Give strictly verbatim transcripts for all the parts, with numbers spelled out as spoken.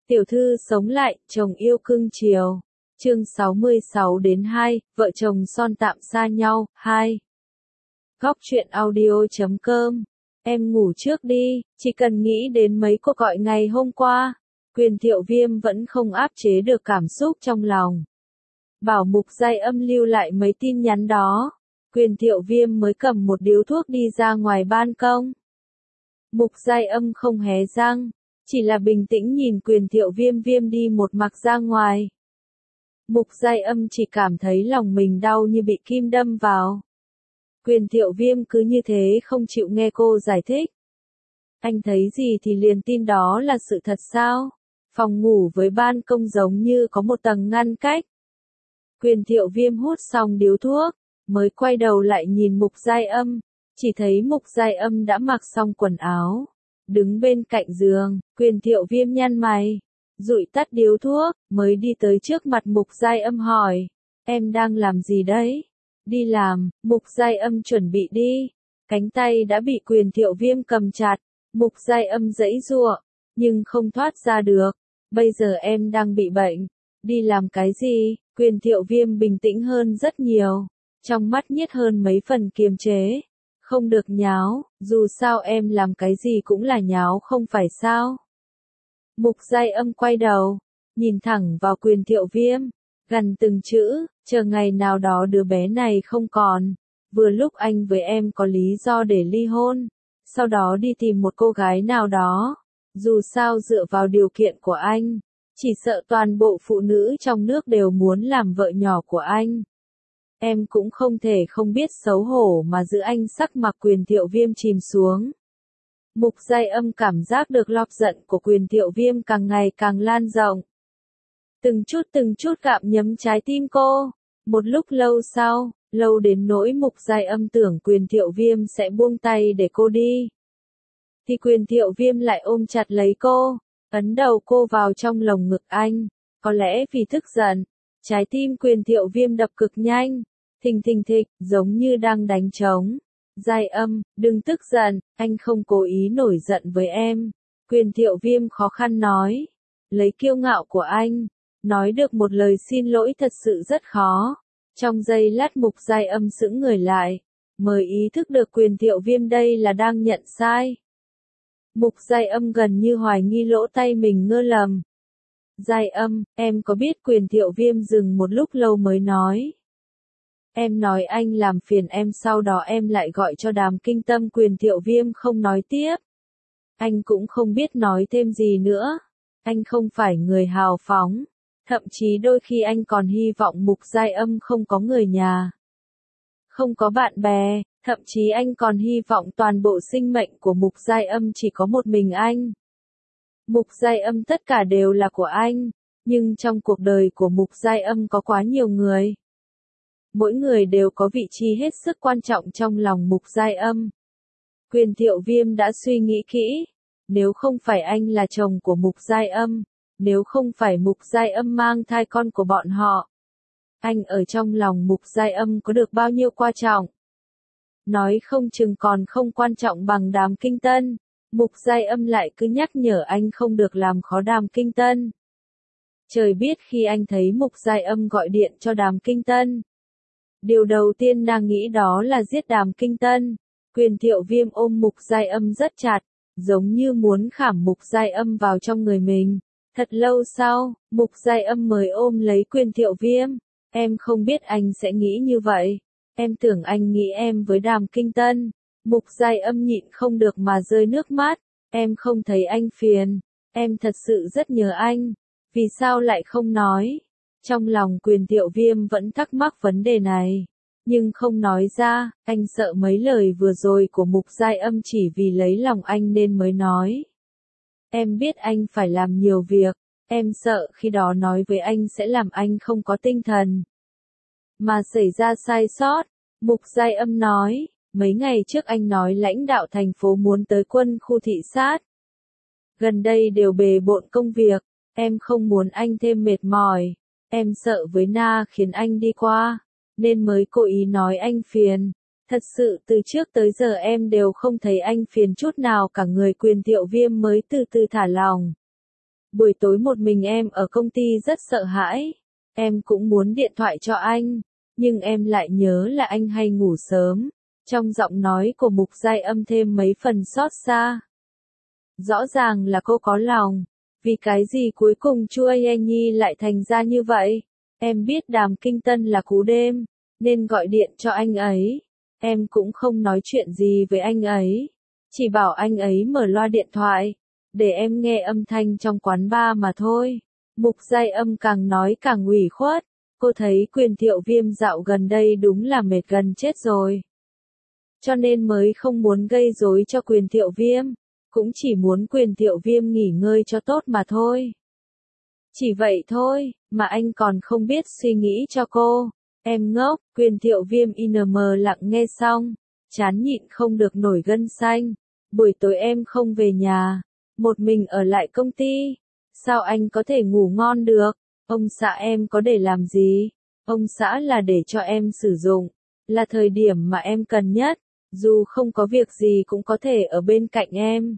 Tiểu thư sống lại, chồng yêu cưng chiều. Chương sáu mươi sáu đến hai, vợ chồng son tạm xa nhau, hai. Góc truyện audio chấm com. Em ngủ trước đi, chỉ cần nghĩ đến mấy cuộc gọi ngày hôm qua. Quyền Thiệu Viêm vẫn không áp chế được cảm xúc trong lòng. Bảo Mục Giai Âm lưu lại mấy tin nhắn đó. Quyền Thiệu Viêm mới cầm một điếu thuốc đi ra ngoài ban công. Mục Giai Âm không hé răng, chỉ là bình tĩnh nhìn Quyền Thiệu Viêm Viêm đi một mạch ra ngoài. Mục Giai Âm chỉ cảm thấy lòng mình đau như bị kim đâm vào. Quyền Thiệu Viêm cứ như thế không chịu nghe cô giải thích. Anh thấy gì thì liền tin đó là sự thật sao? Phòng ngủ với ban công giống như có một tầng ngăn cách. Quyền Thiệu Viêm hút xong điếu thuốc, mới quay đầu lại nhìn Mục Giai Âm, chỉ thấy Mục Giai Âm đã mặc xong quần áo, đứng bên cạnh giường. Quyền Thiệu Viêm nhăn mày, dụi tắt điếu thuốc, mới đi tới trước mặt Mục Giai Âm hỏi, em đang làm gì đấy? Đi làm. Mục Giai Âm chuẩn bị đi, cánh tay đã bị Quyền Thiệu Viêm cầm chặt. Mục Giai Âm giãy giụa, nhưng không thoát ra được. Bây giờ em đang bị bệnh, đi làm cái gì? Quyền Thiệu Viêm bình tĩnh hơn rất nhiều, trong mắt nhiết hơn mấy phần kiềm chế. Không được nháo, dù sao em làm cái gì cũng là nháo không phải sao? Mục Giai Âm quay đầu, nhìn thẳng vào Quyền Thiệu Viêm, gằn từng chữ, chờ ngày nào đó đứa bé này không còn, vừa lúc anh với em có lý do để ly hôn, sau đó đi tìm một cô gái nào đó. Dù sao dựa vào điều kiện của anh, chỉ sợ toàn bộ phụ nữ trong nước đều muốn làm vợ nhỏ của anh. Em cũng không thể không biết xấu hổ mà giữ anh. Sắc mặt Quyền Thiệu Viêm chìm xuống. Mục Giai Âm cảm giác được lọc giận của Quyền Thiệu Viêm càng ngày càng lan rộng. Từng chút từng chút gặm nhấm trái tim cô. Một lúc lâu sau, lâu đến nỗi Mục Giai Âm tưởng Quyền Thiệu Viêm sẽ buông tay để cô đi. Thì Quyền Thiệu Viêm lại ôm chặt lấy cô, ấn đầu cô vào trong lồng ngực anh. Có lẽ vì tức giận, trái tim Quyền Thiệu Viêm đập cực nhanh, thình thình thịch, giống như đang đánh trống. Giai Âm, đừng tức giận, anh không cố ý nổi giận với em. Quyền Thiệu Viêm khó khăn nói, lấy kiêu ngạo của anh, nói được một lời xin lỗi thật sự rất khó. Trong giây lát Mục Giai Âm sững người lại, mới ý thức được Quyền Thiệu Viêm đây là đang nhận sai. Mục Giai Âm gần như hoài nghi lỗ tai mình ngơ lầm. Giai Âm, em có biết? Quyền Thiệu Viêm dừng một lúc lâu mới nói. Em nói anh làm phiền em, sau đó em lại gọi cho Đàm Kinh Tâm. Quyền Thiệu Viêm không nói tiếp. Anh cũng không biết nói thêm gì nữa. Anh không phải người hào phóng. Thậm chí đôi khi anh còn hy vọng Mục Giai Âm không có người nhà, không có bạn bè. Thậm chí anh còn hy vọng toàn bộ sinh mệnh của Mục Giai Âm chỉ có một mình anh. Mục Giai Âm tất cả đều là của anh, nhưng trong cuộc đời của Mục Giai Âm có quá nhiều người. Mỗi người đều có vị trí hết sức quan trọng trong lòng Mục Giai Âm. Quyền Thiệu Viêm đã suy nghĩ kỹ, nếu không phải anh là chồng của Mục Giai Âm, nếu không phải Mục Giai Âm mang thai con của bọn họ, anh ở trong lòng Mục Giai Âm có được bao nhiêu quan trọng? Nói không chừng còn không quan trọng bằng Đàm Kinh Tân. Mục Giai Âm lại cứ nhắc nhở anh không được làm khó Đàm Kinh Tân. Trời biết khi anh thấy Mục Giai Âm gọi điện cho Đàm Kinh Tân, điều đầu tiên nàng nghĩ đó là giết Đàm Kinh Tân. Quyền Thiệu Viêm ôm Mục Giai Âm rất chặt, giống như muốn khảm Mục Giai Âm vào trong người mình. Thật lâu sau, Mục Giai Âm mới ôm lấy Quyền Thiệu Viêm. Em không biết anh sẽ nghĩ như vậy. Em tưởng anh nghĩ em với Đàm Kinh Tân. Mục Giai Âm nhịn không được mà rơi nước mắt. Em không thấy anh phiền. Em thật sự rất nhớ anh. Vì sao lại không nói? Trong lòng Quyền Thiệu Viêm vẫn thắc mắc vấn đề này, nhưng không nói ra. Anh sợ mấy lời vừa rồi của Mục Giai Âm chỉ vì lấy lòng anh nên mới nói. Em biết anh phải làm nhiều việc. Em sợ khi đó nói với anh sẽ làm anh không có tinh thần, mà xảy ra sai sót. Mục Giai Âm nói, mấy ngày trước anh nói lãnh đạo thành phố muốn tới quân khu thị sát. Gần đây đều bề bộn công việc, em không muốn anh thêm mệt mỏi. Em sợ với Na khiến anh đi qua, nên mới cố ý nói anh phiền. Thật sự từ trước tới giờ em đều không thấy anh phiền chút nào cả. Người Quyền Thiệu Viêm mới từ từ thả lòng. Buổi tối một mình em ở công ty rất sợ hãi. Em cũng muốn điện thoại cho anh, nhưng em lại nhớ là anh hay ngủ sớm. Trong giọng nói của Mục Giai Âm thêm mấy phần xót xa. Rõ ràng là cô có lòng. Vì cái gì cuối cùng Chu Nhi lại thành ra như vậy? Em biết Đàm Kinh Tân là cú đêm, nên gọi điện cho anh ấy. Em cũng không nói chuyện gì với anh ấy. Chỉ bảo anh ấy mở loa điện thoại, để em nghe âm thanh trong quán bar mà thôi. Mục Giai Âm càng nói càng ủy khuất. Cô thấy Quyền Thiệu Viêm dạo gần đây đúng là mệt gần chết rồi. Cho nên mới không muốn gây rối cho Quyền Thiệu Viêm. Cũng chỉ muốn Quyền Thiệu Viêm nghỉ ngơi cho tốt mà thôi. Chỉ vậy thôi, mà anh còn không biết suy nghĩ cho cô. Em ngốc. Quyền Thiệu Viêm im lặng nghe xong, chán nhịn không được nổi gân xanh. Buổi tối em không về nhà, một mình ở lại công ty. Sao anh có thể ngủ ngon được? Ông xã em có để làm gì? Ông xã là để cho em sử dụng, là thời điểm mà em cần nhất. Dù không có việc gì cũng có thể ở bên cạnh em.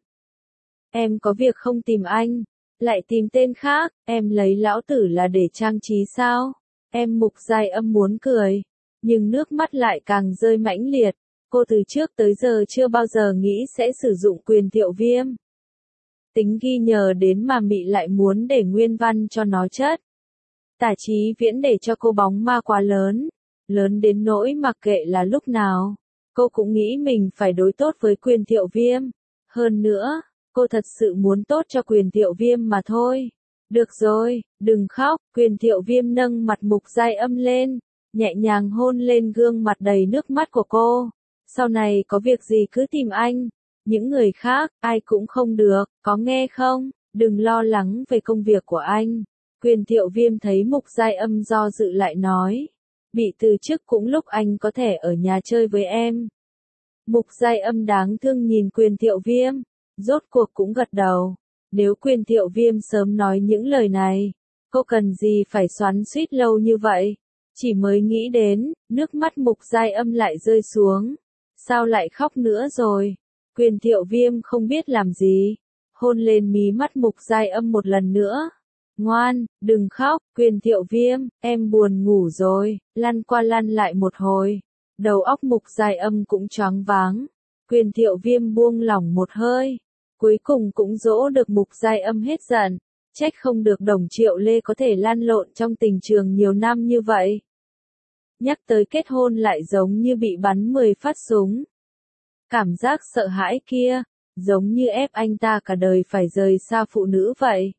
Em có việc không tìm anh, lại tìm tên khác, em lấy lão tử là để trang trí sao? Em Mục Giai Âm muốn cười, nhưng nước mắt lại càng rơi mãnh liệt. Cô từ trước tới giờ chưa bao giờ nghĩ sẽ sử dụng Quyền Thiệu Viêm. Tính ghi nhờ đến mà mị lại muốn để nguyên văn cho nó chất. Tả Chí Viễn để cho cô bóng ma quá lớn, lớn đến nỗi mặc kệ là lúc nào, cô cũng nghĩ mình phải đối tốt với Quyền Thiệu Viêm. Hơn nữa, cô thật sự muốn tốt cho Quyền Thiệu Viêm mà thôi. Được rồi, đừng khóc. Quyền Thiệu Viêm nâng mặt Mục Giai Âm lên, nhẹ nhàng hôn lên gương mặt đầy nước mắt của cô. Sau này có việc gì cứ tìm anh. Những người khác, ai cũng không được, có nghe không? Đừng lo lắng về công việc của anh. Quyền Thiệu Viêm thấy Mục Giai Âm do dự lại nói. Bị từ chức cũng lúc anh có thể ở nhà chơi với em. Mục Giai Âm đáng thương nhìn Quyền Thiệu Viêm, rốt cuộc cũng gật đầu. Nếu Quyền Thiệu Viêm sớm nói những lời này, cô cần gì phải xoắn xuýt lâu như vậy? Chỉ mới nghĩ đến, nước mắt Mục Giai Âm lại rơi xuống. Sao lại khóc nữa rồi? Quyền Thiệu Viêm không biết làm gì, hôn lên mí mắt Mục Giai Âm một lần nữa. Ngoan, đừng khóc. Quyền Thiệu Viêm, em buồn ngủ rồi. Lăn qua lăn lại một hồi, đầu óc Mục Giai Âm cũng choáng váng. Quyền Thiệu Viêm buông lỏng một hơi, cuối cùng cũng dỗ được Mục Giai Âm hết giận. Trách không được Đồng Triệu Lê có thể lăn lộn trong tình trường nhiều năm như vậy. Nhắc tới kết hôn lại giống như bị bắn mười phát súng. Cảm giác sợ hãi kia, giống như ép anh ta cả đời phải rời xa phụ nữ vậy.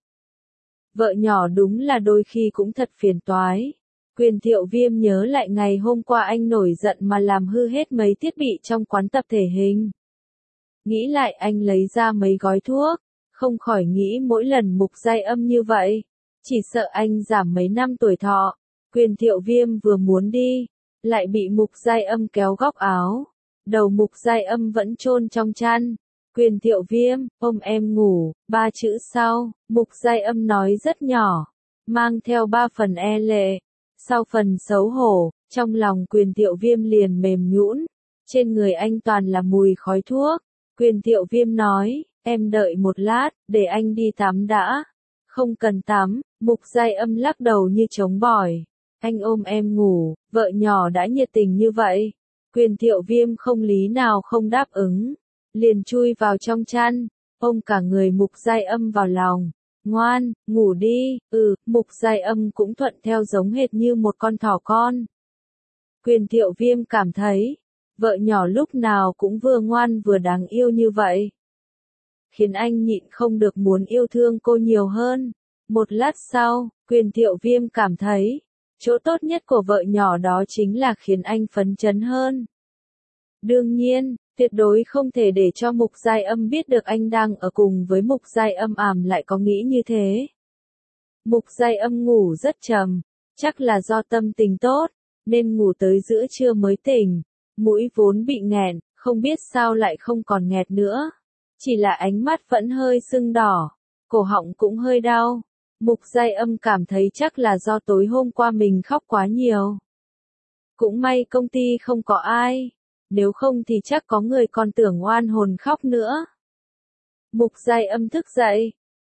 Vợ nhỏ đúng là đôi khi cũng thật phiền toái. Quyền Thiệu Viêm nhớ lại ngày hôm qua anh nổi giận mà làm hư hết mấy thiết bị trong quán tập thể hình. Nghĩ lại anh lấy ra mấy gói thuốc, không khỏi nghĩ mỗi lần Mục Giai Âm như vậy, chỉ sợ anh giảm mấy năm tuổi thọ. Quyền Thiệu Viêm vừa muốn đi, lại bị Mục Giai Âm kéo góc áo. Đầu Mục Giai Âm vẫn chôn trong chăn. Quyền Thiệu Viêm, ôm em ngủ. Ba chữ sau, Mục Giai Âm nói rất nhỏ, mang theo ba phần e lệ. Sau phần xấu hổ, trong lòng Quyền Thiệu Viêm liền mềm nhũn. Trên người anh toàn là mùi khói thuốc. Quyền Thiệu Viêm nói, em đợi một lát, để anh đi tắm đã. Không cần tắm. Mục Giai Âm lắc đầu như trống bỏi. Anh ôm em ngủ, vợ nhỏ đã nhiệt tình như vậy. Quyền Thiệu Viêm không lý nào không đáp ứng, liền chui vào trong chăn, ôm cả người Mục Giai Âm vào lòng. Ngoan, ngủ đi. Ừ, Mục Giai Âm cũng thuận theo giống hệt như một con thỏ con. Quyền Thiệu Viêm cảm thấy, vợ nhỏ lúc nào cũng vừa ngoan vừa đáng yêu như vậy, khiến anh nhịn không được muốn yêu thương cô nhiều hơn. Một lát sau, Quyền Thiệu Viêm cảm thấy, chỗ tốt nhất của vợ nhỏ đó chính là khiến anh phấn chấn hơn. Đương nhiên, tuyệt đối không thể để cho Mục Giai Âm biết được anh đang ở cùng với Mục Giai Âm ảm lại có nghĩ như thế. Mục Giai Âm ngủ rất trầm, chắc là do tâm tình tốt, nên ngủ tới giữa trưa mới tỉnh. Mũi vốn bị nghẹn, không biết sao lại không còn nghẹt nữa. Chỉ là ánh mắt vẫn hơi sưng đỏ, cổ họng cũng hơi đau. Mục Giai Âm cảm thấy chắc là do tối hôm qua mình khóc quá nhiều. Cũng may công ty không có ai, nếu không thì chắc có người còn tưởng oan hồn khóc nữa. Mục Giai Âm thức dậy,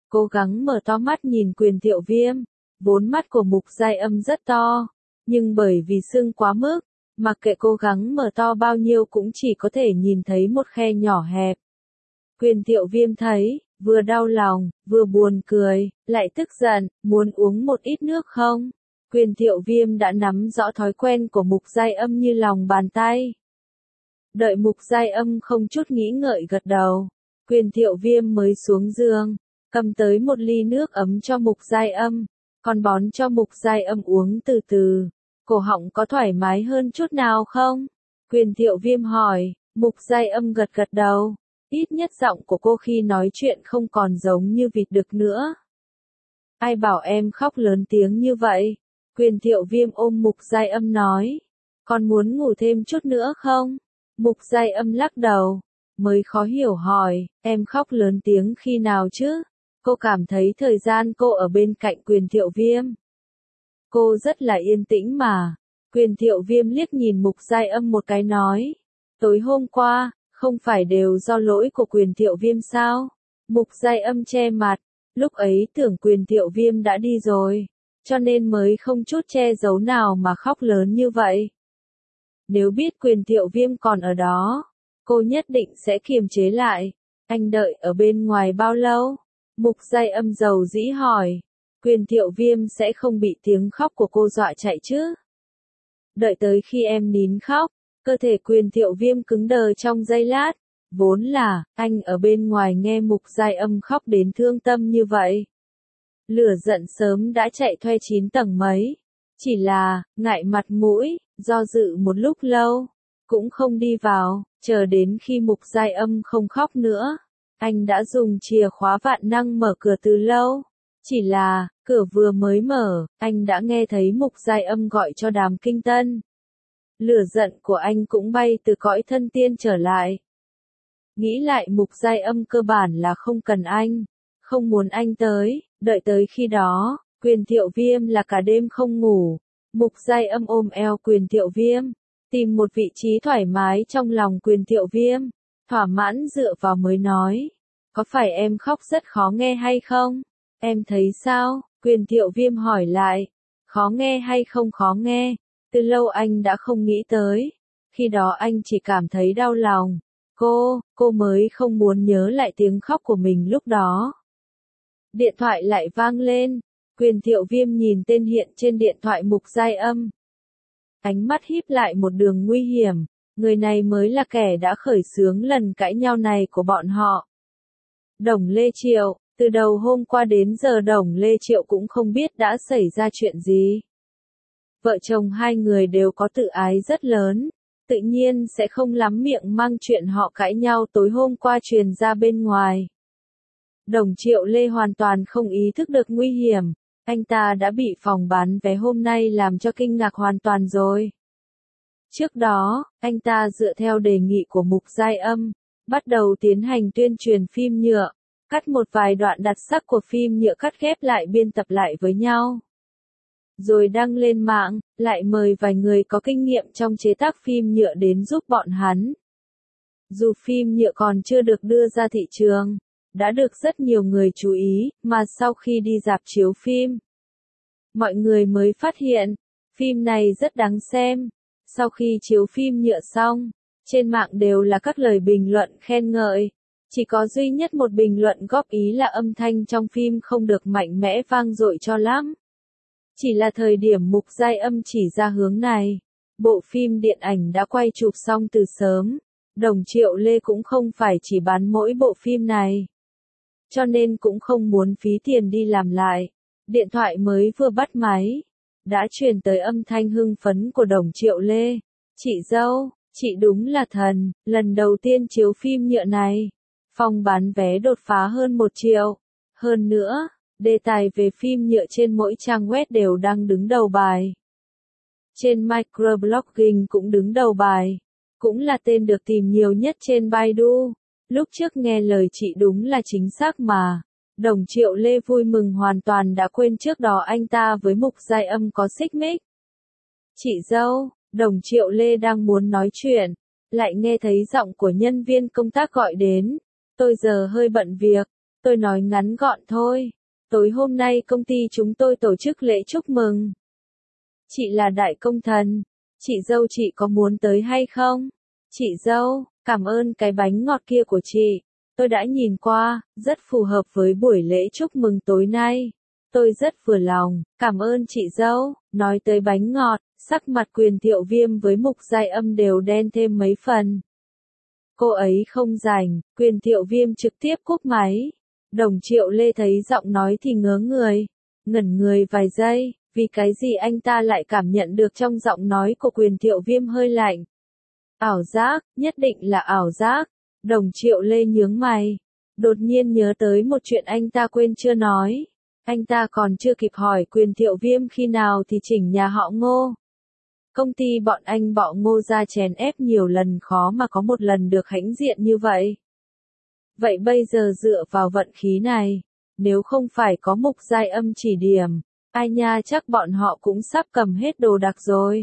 cố gắng mở to mắt nhìn Quyền Thiệu Viêm. Vốn mắt của Mục Giai Âm rất to, nhưng bởi vì sưng quá mức, mặc kệ cố gắng mở to bao nhiêu cũng chỉ có thể nhìn thấy một khe nhỏ hẹp. Quyền Thiệu Viêm thấy, vừa đau lòng, vừa buồn cười, lại tức giận, muốn uống một ít nước không? Quyền Thiệu Viêm đã nắm rõ thói quen của Mục Giai Âm như lòng bàn tay. Đợi Mục Giai Âm không chút nghĩ ngợi gật đầu, Quyền Thiệu Viêm mới xuống giường, cầm tới một ly nước ấm cho Mục Giai Âm, còn bón cho Mục Giai Âm uống từ từ. Cổ họng có thoải mái hơn chút nào không? Quyền Thiệu Viêm hỏi. Mục Giai Âm gật gật đầu. Ít nhất giọng của cô khi nói chuyện không còn giống như vịt đực nữa. Ai bảo em khóc lớn tiếng như vậy? Quyền Thiệu Viêm ôm Mục Giai Âm nói. Còn muốn ngủ thêm chút nữa không? Mục Giai Âm lắc đầu. Mới khó hiểu hỏi, em khóc lớn tiếng khi nào chứ? Cô cảm thấy thời gian cô ở bên cạnh Quyền Thiệu Viêm. Cô rất là yên tĩnh mà. Quyền Thiệu Viêm liếc nhìn Mục Giai Âm một cái nói. Tối hôm qua, không phải đều do lỗi của Quyền Thiệu Viêm sao? Mục Giai Âm che mặt. Lúc ấy tưởng Quyền Thiệu Viêm đã đi rồi, cho nên mới không chút che giấu nào mà khóc lớn như vậy. Nếu biết Quyền Thiệu Viêm còn ở đó, cô nhất định sẽ kiềm chế lại. Anh đợi ở bên ngoài bao lâu? Mục Giai Âm dầu dĩ hỏi. Quyền Thiệu Viêm sẽ không bị tiếng khóc của cô dọa chạy chứ? Đợi tới khi em nín khóc, cơ thể Quyền Thiệu Viêm cứng đờ trong giây lát. Vốn là, anh ở bên ngoài nghe Mục Giai Âm khóc đến thương tâm như vậy. Lửa giận sớm đã chạy thuê chín tầng mấy. Chỉ là, ngại mặt mũi, do dự một lúc lâu, cũng không đi vào, chờ đến khi Mục Giai Âm không khóc nữa. Anh đã dùng chìa khóa vạn năng mở cửa từ lâu. Chỉ là, cửa vừa mới mở, anh đã nghe thấy Mục Giai Âm gọi cho Đàm Kinh Tân. Lửa giận của anh cũng bay từ cõi thân tiên trở lại. Nghĩ lại Mục Giai Âm cơ bản là không cần anh, không muốn anh tới, đợi tới khi đó, Quyền Thiệu Viêm là cả đêm không ngủ. Mục Giai Âm ôm eo Quyền Thiệu Viêm, tìm một vị trí thoải mái trong lòng Quyền Thiệu Viêm, thỏa mãn dựa vào mới nói. Có phải em khóc rất khó nghe hay không? Em thấy sao? Quyền Thiệu Viêm hỏi lại. Khó nghe hay không khó nghe? Từ lâu anh đã không nghĩ tới. Khi đó anh chỉ cảm thấy đau lòng. Cô, cô mới không muốn nhớ lại tiếng khóc của mình lúc đó. Điện thoại lại vang lên. Quyền Thiệu Viêm nhìn tên hiện trên điện thoại Mục Giai Âm. Ánh mắt híp lại một đường nguy hiểm. Người này mới là kẻ đã khởi xướng lần cãi nhau này của bọn họ. Đồng Lê Triệu. Từ đầu hôm qua đến giờ Đồng Lê Triệu cũng không biết đã xảy ra chuyện gì. Vợ chồng hai người đều có tự ái rất lớn, tự nhiên sẽ không lắm miệng mang chuyện họ cãi nhau tối hôm qua truyền ra bên ngoài. Đồng Triệu Lê hoàn toàn không ý thức được nguy hiểm, anh ta đã bị phòng bán vé hôm nay làm cho kinh ngạc hoàn toàn rồi. Trước đó, anh ta dựa theo đề nghị của Mục Giai Âm, bắt đầu tiến hành tuyên truyền phim nhựa. Cắt một vài đoạn đặc sắc của phim nhựa cắt ghép lại biên tập lại với nhau. Rồi đăng lên mạng, lại mời vài người có kinh nghiệm trong chế tác phim nhựa đến giúp bọn hắn. Dù phim nhựa còn chưa được đưa ra thị trường, đã được rất nhiều người chú ý, mà sau khi đi rạp chiếu phim, mọi người mới phát hiện, phim này rất đáng xem. Sau khi chiếu phim nhựa xong, trên mạng đều là các lời bình luận khen ngợi. Chỉ có duy nhất một bình luận góp ý là âm thanh trong phim không được mạnh mẽ vang dội cho lắm. Chỉ là thời điểm Mục Giai Âm chỉ ra hướng này, bộ phim điện ảnh đã quay chụp xong từ sớm. Đồng Triệu Lê cũng không phải chỉ bán mỗi bộ phim này, cho nên cũng không muốn phí tiền đi làm lại. Điện thoại mới vừa bắt máy, đã truyền tới âm thanh hưng phấn của Đồng Triệu Lê. Chị dâu, chị đúng là thần, lần đầu tiên chiếu phim nhựa này. Phòng bán vé đột phá hơn một triệu. Hơn nữa, đề tài về phim nhựa trên mỗi trang web đều đang đứng đầu bài. Trên microblogging cũng đứng đầu bài. Cũng là tên được tìm nhiều nhất trên Baidu. Lúc trước nghe lời chị đúng là chính xác mà. Đồng Triệu Lê vui mừng hoàn toàn đã quên trước đó anh ta với Mục Giai Âm có xích mích. Chị dâu, Đồng Triệu Lê đang muốn nói chuyện, lại nghe thấy giọng của nhân viên công tác gọi đến. Tôi giờ hơi bận việc, Tôi nói ngắn gọn thôi. Tối hôm nay công ty chúng tôi tổ chức lễ chúc mừng. Chị là đại công thần. Chị dâu chị có muốn tới hay không? Chị dâu, cảm ơn cái bánh ngọt kia của chị. Tôi đã nhìn qua, rất phù hợp với buổi lễ chúc mừng tối nay. Tôi rất vừa lòng, cảm ơn chị dâu. Nói tới bánh ngọt, sắc mặt Quyền Thiệu Viêm với Mục Giai Âm đều đen thêm mấy phần. Cô ấy không rảnh, Quyền Thiệu Viêm trực tiếp cúp máy. Đồng Triệu Lê thấy giọng nói thì ngớ người, ngẩn người vài giây, vì cái gì anh ta lại cảm nhận được trong giọng nói của Quyền Thiệu Viêm hơi lạnh. Ảo giác, nhất định là ảo giác. Đồng Triệu Lê nhướng mày, đột nhiên nhớ tới một chuyện anh ta quên chưa nói. Anh ta còn chưa kịp hỏi Quyền Thiệu Viêm khi nào thì chỉnh nhà họ Ngô. Công ty bọn anh bọ Ngô ra chèn ép nhiều lần khó mà có một lần được hãnh diện như vậy. Vậy bây giờ dựa vào vận khí này, nếu không phải có Mục Giai Âm chỉ điểm, ai nha chắc bọn họ cũng sắp cầm hết đồ đạc rồi.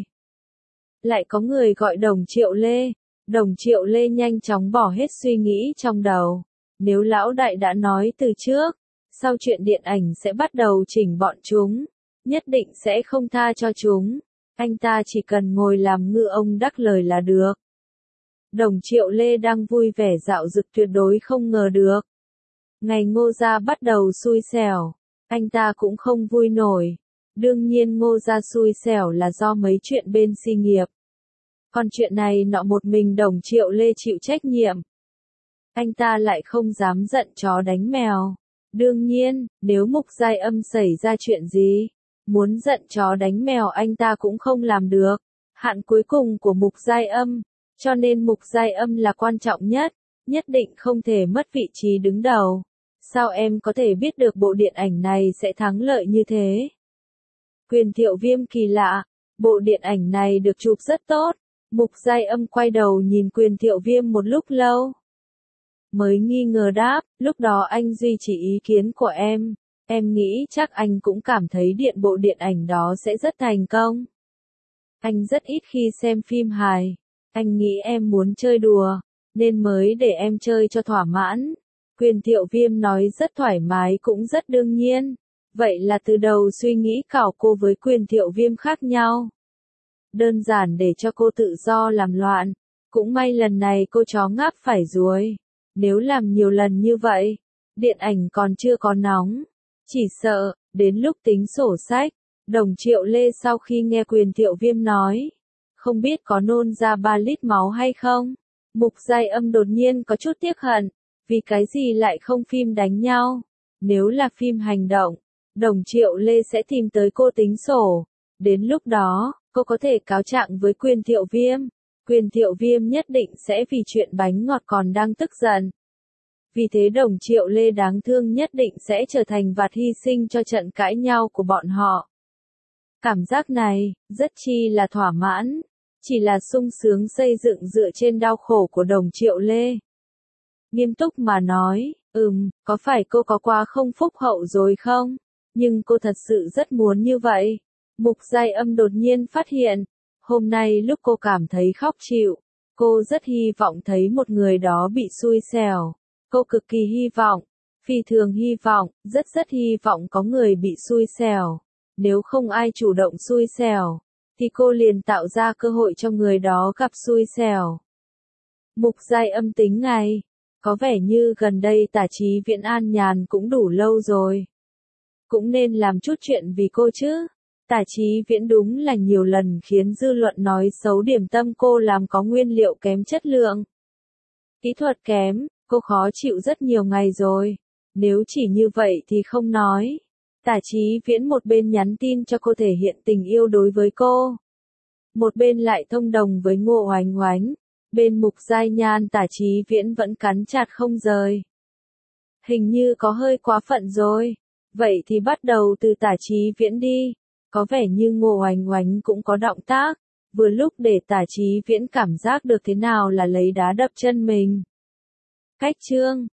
Lại có người gọi Đồng Triệu Lê. Đồng Triệu Lê nhanh chóng bỏ hết suy nghĩ trong đầu. Nếu lão đại đã nói từ trước, sau chuyện điện ảnh sẽ bắt đầu chỉnh bọn chúng, nhất định sẽ không tha cho chúng. Anh ta chỉ cần ngồi làm ngư ông đắc lời là được. Đồng Triệu Lê đang vui vẻ dạo dực tuyệt đối không ngờ được. Ngày Ngô gia bắt đầu xui xẻo, anh ta cũng không vui nổi. Đương nhiên Ngô gia xui xẻo là do mấy chuyện bên xí nghiệp. Còn chuyện này nọ một mình Đồng Triệu Lê chịu trách nhiệm. Anh ta lại không dám giận chó đánh mèo. Đương nhiên, nếu Mục Giai Âm xảy ra chuyện gì, muốn giận chó đánh mèo anh ta cũng không làm được. Hạn cuối cùng của Mục Giai Âm, cho nên Mục Giai Âm là quan trọng nhất, nhất định không thể mất vị trí đứng đầu. Sao em có thể biết được bộ điện ảnh này sẽ thắng lợi như thế? Quyền Thiệu Viêm kỳ lạ, bộ điện ảnh này được chụp rất tốt. Mục Giai Âm quay đầu nhìn Quyền Thiệu Viêm một lúc lâu. Mới nghi ngờ đáp, lúc đó anh duy trì ý kiến của em. Em nghĩ chắc anh cũng cảm thấy điện bộ điện ảnh đó sẽ rất thành công. Anh rất ít khi xem phim hài. Anh nghĩ em muốn chơi đùa, nên mới để em chơi cho thỏa mãn. Quyền Thiệu Viêm nói rất thoải mái cũng rất đương nhiên. Vậy là từ đầu suy nghĩ cảo cô với Quyền Thiệu Viêm khác nhau. Đơn giản để cho cô tự do làm loạn. Cũng may lần này cô chó ngáp phải ruồi. Nếu làm nhiều lần như vậy, điện ảnh còn chưa có nóng. Chỉ sợ, đến lúc tính sổ sách, Đồng Triệu Lê sau khi nghe Quyền Thiệu Viêm nói, không biết có nôn ra ba lít máu hay không. Mục Giai Âm đột nhiên có chút tiếc hận, vì cái gì lại không phim đánh nhau. Nếu là phim hành động, Đồng Triệu Lê sẽ tìm tới cô tính sổ. Đến lúc đó, cô có thể cáo trạng với Quyền Thiệu Viêm. Quyền Thiệu Viêm nhất định sẽ vì chuyện bánh ngọt còn đang tức giận. Vì thế Đồng Triệu Lê đáng thương nhất định sẽ trở thành vạt hy sinh cho trận cãi nhau của bọn họ. Cảm giác này, rất chi là thỏa mãn. Chỉ là sung sướng xây dựng dựa trên đau khổ của Đồng Triệu Lê. Nghiêm túc mà nói, ừm, có phải cô có quá không phúc hậu rồi không? Nhưng cô thật sự rất muốn như vậy. Mục Giai Âm đột nhiên phát hiện, hôm nay lúc cô cảm thấy khóc chịu, cô rất hy vọng thấy một người đó bị xui xẻo. Cô cực kỳ hy vọng, phi thường hy vọng, rất rất hy vọng có người bị xui xẻo. Nếu không ai chủ động xui xẻo, thì cô liền tạo ra cơ hội cho người đó gặp xui xẻo. Mục Giai Âm tính ngay, có vẻ như gần đây Tả Chí Viễn an nhàn cũng đủ lâu rồi. Cũng nên làm chút chuyện vì cô chứ. Tả Chí Viễn đúng là nhiều lần khiến dư luận nói xấu điểm tâm cô làm có nguyên liệu kém chất lượng. Kỹ thuật kém, cô khó chịu rất nhiều ngày rồi. Nếu chỉ như vậy thì không nói. Tả Chí Viễn một bên nhắn tin cho cô thể hiện tình yêu đối với cô. Một bên lại thông đồng với Ngô Oánh Oánh. Bên Mục Giai Nhan Tả Chí Viễn vẫn cắn chặt không rời. Hình như có hơi quá phận rồi. Vậy thì bắt đầu từ Tả Chí Viễn đi. Có vẻ như Ngô Oánh Oánh cũng có động tác. Vừa lúc để Tả Chí Viễn cảm giác được thế nào là lấy đá đập chân mình. Cách chương